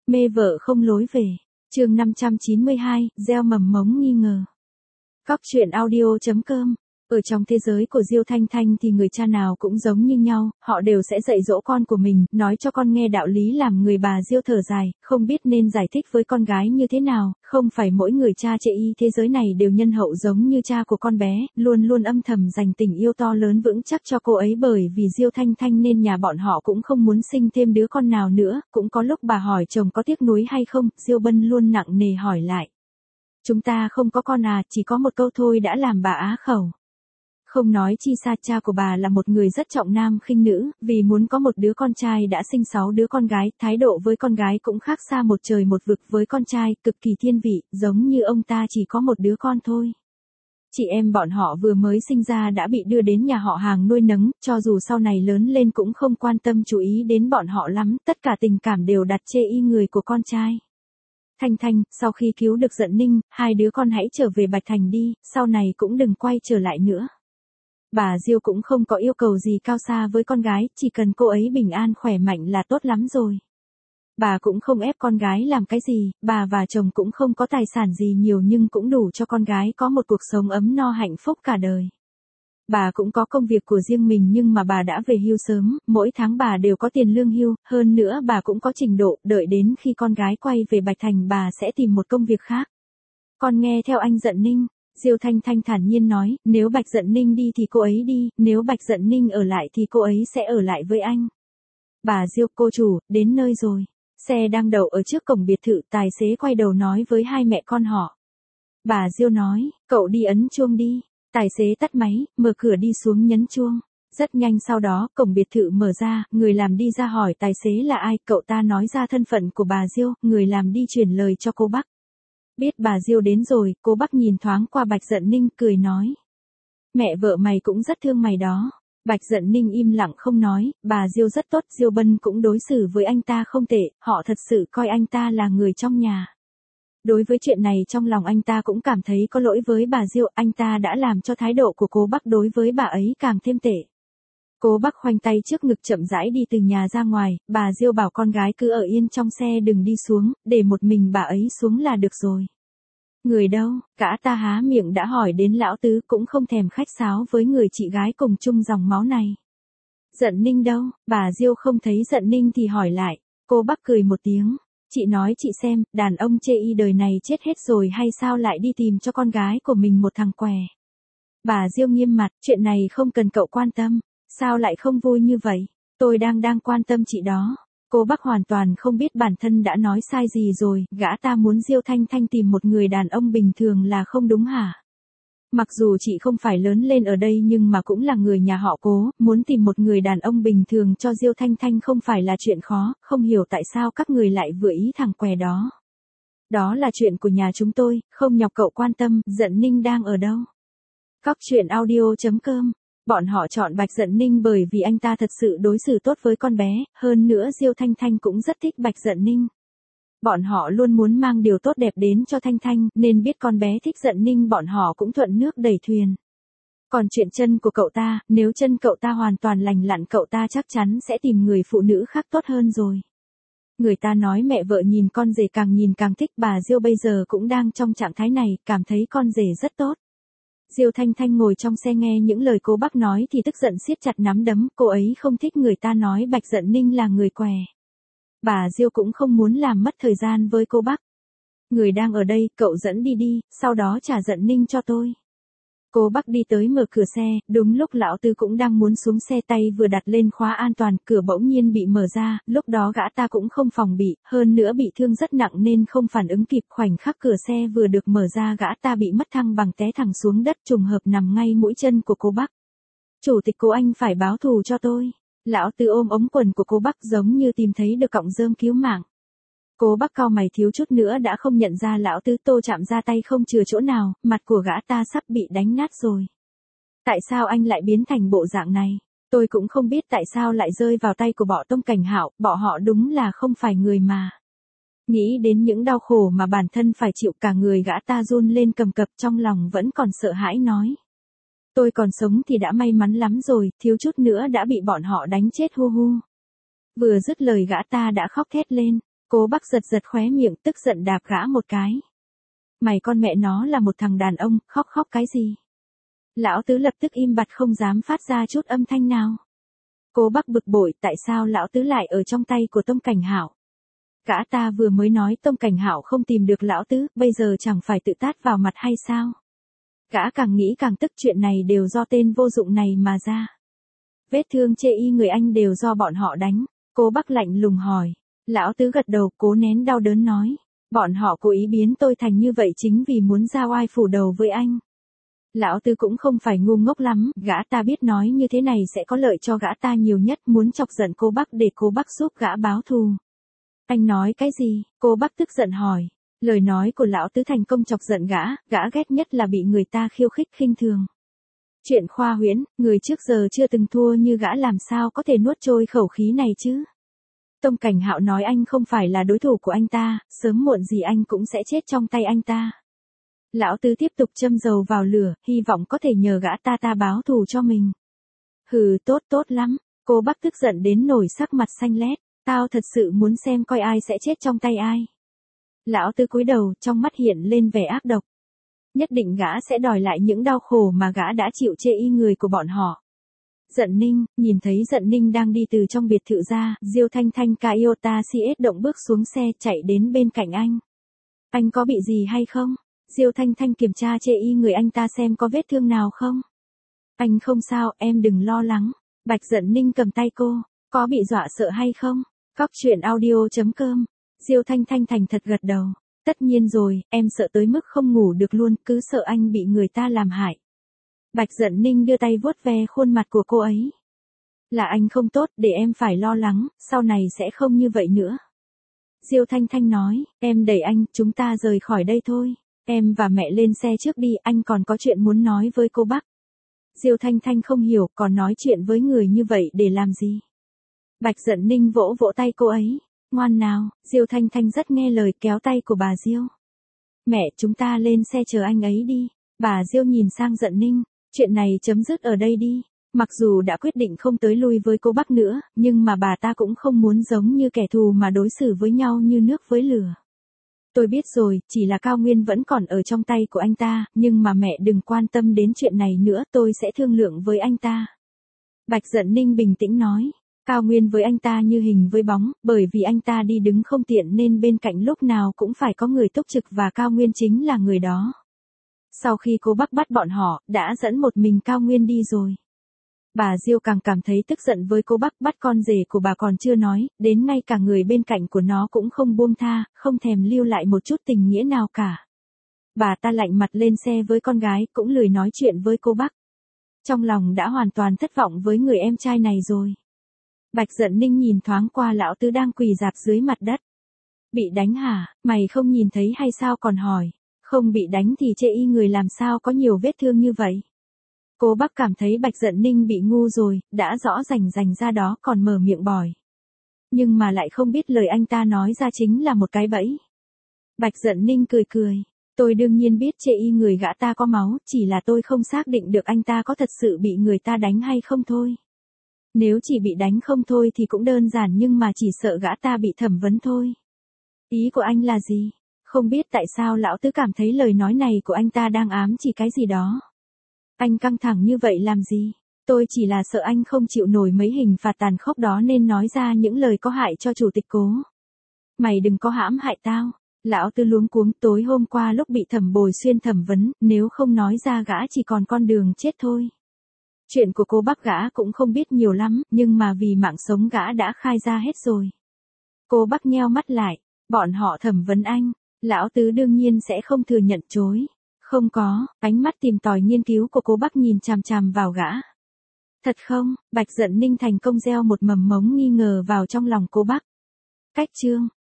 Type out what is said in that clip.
Mê vợ không lối về. Chương 592, gieo mầm mống nghi ngờ. Cóc truyện audio.com. Ở trong thế giới của Diêu Thanh Thanh thì người cha nào cũng giống như nhau, họ đều sẽ dạy dỗ con của mình, nói cho con nghe đạo lý làm người. Bà Diêu thở dài, không biết nên giải thích với con gái như thế nào, không phải mỗi người cha chê y thế giới này đều nhân hậu giống như cha của con bé, luôn luôn âm thầm dành tình yêu to lớn vững chắc cho cô ấy. Bởi vì Diêu Thanh Thanh nên nhà bọn họ cũng không muốn sinh thêm đứa con nào nữa. Cũng có lúc bà hỏi chồng có tiếc nuối hay không, Diêu Bân luôn nặng nề hỏi lại. Chúng ta không có con à, chỉ có một câu thôi đã làm bà á khẩu. Không nói chi xa, cha của bà là một người rất trọng nam khinh nữ, vì muốn có một đứa con trai đã sinh 6 đứa con gái, thái độ với con gái cũng khác xa một trời một vực với con trai, cực kỳ thiên vị, giống như ông ta chỉ có một đứa con thôi. Chị em bọn họ vừa mới sinh ra đã bị đưa đến nhà họ hàng nuôi nấng, cho dù sau này lớn lên cũng không quan tâm chú ý đến bọn họ lắm, tất cả tình cảm đều đặt chê y người của con trai. Thanh Thanh, sau khi cứu được Dận Ninh, 2 đứa con hãy trở về Bạch Thành đi, sau này cũng đừng quay trở lại nữa. Bà Diêu cũng không có yêu cầu gì cao xa với con gái, chỉ cần cô ấy bình an khỏe mạnh là tốt lắm rồi. Bà cũng không ép con gái làm cái gì, bà và chồng cũng không có tài sản gì nhiều nhưng cũng đủ cho con gái có một cuộc sống ấm no hạnh phúc cả đời. Bà cũng có công việc của riêng mình nhưng mà bà đã về hưu sớm, mỗi tháng bà đều có tiền lương hưu, hơn nữa bà cũng có trình độ, đợi đến khi con gái quay về Bạch Thành bà sẽ tìm một công việc khác. Con nghe theo anh Dận Ninh. Diêu Thanh Thanh thản nhiên nói, nếu Bạch Dận Ninh đi thì cô ấy đi, nếu Bạch Dận Ninh ở lại thì cô ấy sẽ ở lại với anh. Bà Diêu, cô chủ, đến nơi rồi. Xe đang đậu ở trước cổng biệt thự, tài xế quay đầu nói với hai mẹ con họ. Bà Diêu nói, cậu đi ấn chuông đi. Tài xế tắt máy, mở cửa đi xuống nhấn chuông. Rất nhanh sau đó, cổng biệt thự mở ra, người làm đi ra hỏi tài xế là ai, cậu ta nói ra thân phận của bà Diêu, người làm đi chuyển lời cho cô Bắc. Biết bà Diêu đến rồi, cô Bắc nhìn thoáng qua Bạch Dận Ninh, cười nói. Mẹ vợ mày cũng rất thương mày đó. Bạch Dận Ninh im lặng không nói, bà Diêu rất tốt, Diêu Bân cũng đối xử với anh ta không tệ, họ thật sự coi anh ta là người trong nhà. Đối với chuyện này trong lòng anh ta cũng cảm thấy có lỗi với bà Diêu, anh ta đã làm cho thái độ của cô Bắc đối với bà ấy càng thêm tệ. Cô Bắc khoanh tay trước ngực chậm rãi đi từ nhà ra ngoài, bà Diêu bảo con gái cứ ở yên trong xe đừng đi xuống, để một mình bà ấy xuống là được rồi. Người đâu, cả ta há miệng đã hỏi đến lão tứ cũng không thèm khách sáo với người chị gái cùng chung dòng máu này. Dận Ninh đâu, bà Diêu không thấy Dận Ninh thì hỏi lại, cô Bắc cười một tiếng. Chị nói chị xem, đàn ông chê y đời này chết hết rồi hay sao lại đi tìm cho con gái của mình một thằng què. Bà Diêu nghiêm mặt, chuyện này không cần cậu quan tâm, sao lại không vui như vậy, tôi đang quan tâm chị đó. Cô Bắc hoàn toàn không biết bản thân đã nói sai gì rồi, gã ta muốn Diêu Thanh Thanh tìm một người đàn ông bình thường là không đúng hả? Mặc dù chị không phải lớn lên ở đây nhưng mà cũng là người nhà họ Cố, muốn tìm một người đàn ông bình thường cho Diêu Thanh Thanh không phải là chuyện khó, không hiểu tại sao các người lại vừa ý thằng què đó. Đó là chuyện của nhà chúng tôi, không nhọc cậu quan tâm. Dận Ninh đang ở đâu? Cóc truyện audio.com. Bọn họ chọn Bạch Dận Ninh bởi vì anh ta thật sự đối xử tốt với con bé, hơn nữa Diêu Thanh Thanh cũng rất thích Bạch Dận Ninh. Bọn họ luôn muốn mang điều tốt đẹp đến cho Thanh Thanh, nên biết con bé thích Dận Ninh bọn họ cũng thuận nước đẩy thuyền. Còn chuyện chân của cậu ta, nếu chân cậu ta hoàn toàn lành lặn cậu ta chắc chắn sẽ tìm người phụ nữ khác tốt hơn rồi. Người ta nói mẹ vợ nhìn con rể càng nhìn càng thích, bà Diêu bây giờ cũng đang trong trạng thái này, cảm thấy con rể rất tốt. Diêu Thanh Thanh ngồi trong xe nghe những lời cô Bắc nói thì tức giận siết chặt nắm đấm, cô ấy không thích người ta nói Bạch Dận Ninh là người què. Bà Diêu cũng không muốn làm mất thời gian với cô Bắc. Người đang ở đây, cậu dẫn đi đi, sau đó trả Dận Ninh cho tôi. Cô Bắc đi tới mở cửa xe, đúng lúc lão tứ cũng đang muốn xuống xe, tay vừa đặt lên khóa an toàn, cửa bỗng nhiên bị mở ra, lúc đó gã ta cũng không phòng bị, hơn nữa bị thương rất nặng nên không phản ứng kịp, khoảnh khắc cửa xe vừa được mở ra gã ta bị mất thăng bằng té thẳng xuống đất, trùng hợp nằm ngay mũi chân của cô Bắc. Chủ tịch cô anh phải báo thù cho tôi. Lão tứ ôm ống quần của cô Bắc giống như tìm thấy được cọng rơm cứu mạng. Cô Bắc cau mày thiếu chút nữa đã không nhận ra lão tứ, tô chạm ra tay không chừa chỗ nào, mặt của gã ta sắp bị đánh nát rồi. Tại sao anh lại biến thành bộ dạng này? Tôi cũng không biết tại sao lại rơi vào tay của bọn Tông Cảnh Hạo, bọn họ đúng là không phải người mà. Nghĩ đến những đau khổ mà bản thân phải chịu, cả người gã ta run lên cầm cập, trong lòng vẫn còn sợ hãi nói. Tôi còn sống thì đã may mắn lắm rồi, thiếu chút nữa đã bị bọn họ đánh chết hu hu. Vừa dứt lời gã ta đã khóc thét lên. Cố Bắc giật giật khóe miệng, tức giận đạp gã một cái. Mày con mẹ nó là một thằng đàn ông, khóc khóc cái gì? Lão Tứ lập tức im bặt không dám phát ra chút âm thanh nào. Cố Bắc bực bội, tại sao lão Tứ lại ở trong tay của Tông Cảnh Hạo? Gã ta vừa mới nói Tông Cảnh Hạo không tìm được lão Tứ, bây giờ chẳng phải tự tát vào mặt hay sao? Gã càng nghĩ càng tức, chuyện này đều do tên vô dụng này mà ra. Vết thương chê y người anh đều do bọn họ đánh. Cố Bắc lạnh lùng hỏi. Lão Tứ gật đầu, cố nén đau đớn nói. Bọn họ cố ý biến tôi thành như vậy chính vì muốn ra oai phủ đầu với anh. Lão Tứ cũng không phải ngu ngốc lắm, gã ta biết nói như thế này sẽ có lợi cho gã ta nhiều nhất, muốn chọc giận cô Bắc để cô Bắc giúp gã báo thù. Anh nói cái gì? Cô Bắc tức giận hỏi. Lời nói của lão Tứ thành công chọc giận gã ghét nhất là bị người ta khiêu khích khinh thường. Chuyện khoa huyễn, người trước giờ chưa từng thua như gã làm sao có thể nuốt trôi khẩu khí này chứ? Tông Cảnh Hạo nói anh không phải là đối thủ của anh ta, sớm muộn gì anh cũng sẽ chết trong tay anh ta. Lão Tứ tiếp tục châm dầu vào lửa, hy vọng có thể nhờ gã ta báo thù cho mình. Hừ, tốt lắm. Cô Bắc tức giận đến nổi sắc mặt xanh lét. Tao thật sự muốn xem coi ai sẽ chết trong tay ai. Lão Tứ cúi đầu, trong mắt hiện lên vẻ ác độc. Nhất định gã sẽ đòi lại những đau khổ mà gã đã chịu chê y người của bọn họ. Dận Ninh, nhìn thấy Dận Ninh đang đi từ trong biệt thự ra, Diêu Thanh Thanh Toyota CS động bước xuống xe chạy đến bên cạnh anh. Anh có bị gì hay không? Diêu Thanh Thanh kiểm tra chê y người anh ta xem có vết thương nào không? Anh không sao, em đừng lo lắng. Bạch Dận Ninh cầm tay cô, có bị dọa sợ hay không? Cóc truyện audio.com. Diêu Thanh Thanh thành thật gật đầu. Tất nhiên rồi, em sợ tới mức không ngủ được luôn, cứ sợ anh bị người ta làm hại. Bạch Dận Ninh đưa tay vuốt ve khuôn mặt của cô ấy. Là anh không tốt, để em phải lo lắng, sau này sẽ không như vậy nữa. Diêu Thanh Thanh nói, em đẩy anh, chúng ta rời khỏi đây thôi. Em và mẹ lên xe trước đi, anh còn có chuyện muốn nói với cô Bắc. Diêu Thanh Thanh không hiểu, còn nói chuyện với người như vậy để làm gì? Bạch Dận Ninh vỗ vỗ tay cô ấy. Ngoan nào, Diêu Thanh Thanh rất nghe lời kéo tay của bà Diêu. Mẹ, chúng ta lên xe chờ anh ấy đi. Bà Diêu nhìn sang Dận Ninh, chuyện này chấm dứt ở đây đi. Mặc dù đã quyết định không tới lui với cô Bắc nữa, nhưng mà bà ta cũng không muốn giống như kẻ thù mà đối xử với nhau như nước với lửa. Tôi biết rồi, chỉ là Cao Nguyên vẫn còn ở trong tay của anh ta, nhưng mà mẹ đừng quan tâm đến chuyện này nữa, tôi sẽ thương lượng với anh ta. Bạch Dận Ninh bình tĩnh nói. Cao Nguyên với anh ta như hình với bóng, bởi vì anh ta đi đứng không tiện nên bên cạnh lúc nào cũng phải có người túc trực và Cao Nguyên chính là người đó. Sau khi cô Bắc bắt bọn họ, đã dẫn một mình Cao Nguyên đi rồi. Bà Diêu càng cảm thấy tức giận với cô Bắc, bắt con rể của bà còn chưa nói, đến ngay cả người bên cạnh của nó cũng không buông tha, không thèm lưu lại một chút tình nghĩa nào cả. Bà ta lạnh mặt lên xe với con gái, cũng lười nói chuyện với cô Bắc. Trong lòng đã hoàn toàn thất vọng với người em trai này rồi. Bạch Dận Ninh nhìn thoáng qua lão Tứ đang quỳ rạp dưới mặt đất. Bị đánh hả, mày không nhìn thấy hay sao còn hỏi. Không bị đánh thì chê y người làm sao có nhiều vết thương như vậy. Cô Bắc cảm thấy Bạch Dận Ninh bị ngu rồi, đã rõ rành ra đó còn mở miệng bòi. Nhưng mà lại không biết lời anh ta nói ra chính là một cái bẫy. Bạch Dận Ninh cười. Tôi đương nhiên biết chê y người gã ta có máu, chỉ là tôi không xác định được anh ta có thật sự bị người ta đánh hay không thôi. Nếu chỉ bị đánh không thôi thì cũng đơn giản, nhưng mà chỉ sợ gã ta bị thẩm vấn thôi. Ý của anh là gì? Không biết tại sao lão Tứ cảm thấy lời nói này của anh ta đang ám chỉ cái gì đó. Anh căng thẳng như vậy làm gì? Tôi chỉ là sợ anh không chịu nổi mấy hình phạt tàn khốc đó nên nói ra những lời có hại cho chủ tịch Cố. Mày đừng có hãm hại tao. Lão Tứ luống cuống, tối hôm qua lúc bị Thẩm Bồi Xuyên thẩm vấn, nếu không nói ra gã chỉ còn con đường chết thôi. Chuyện của cô Bắc gã cũng không biết nhiều lắm, nhưng mà vì mạng sống gã đã khai ra hết rồi. Cô Bắc nheo mắt lại, bọn họ thẩm vấn anh, lão Tứ đương nhiên sẽ không thừa nhận chối. Không có, ánh mắt tìm tòi nghiên cứu của cô Bắc nhìn chằm chằm vào gã. Thật không? Bạch Dận Ninh thành công gieo một mầm mống nghi ngờ vào trong lòng cô Bắc. Cách chương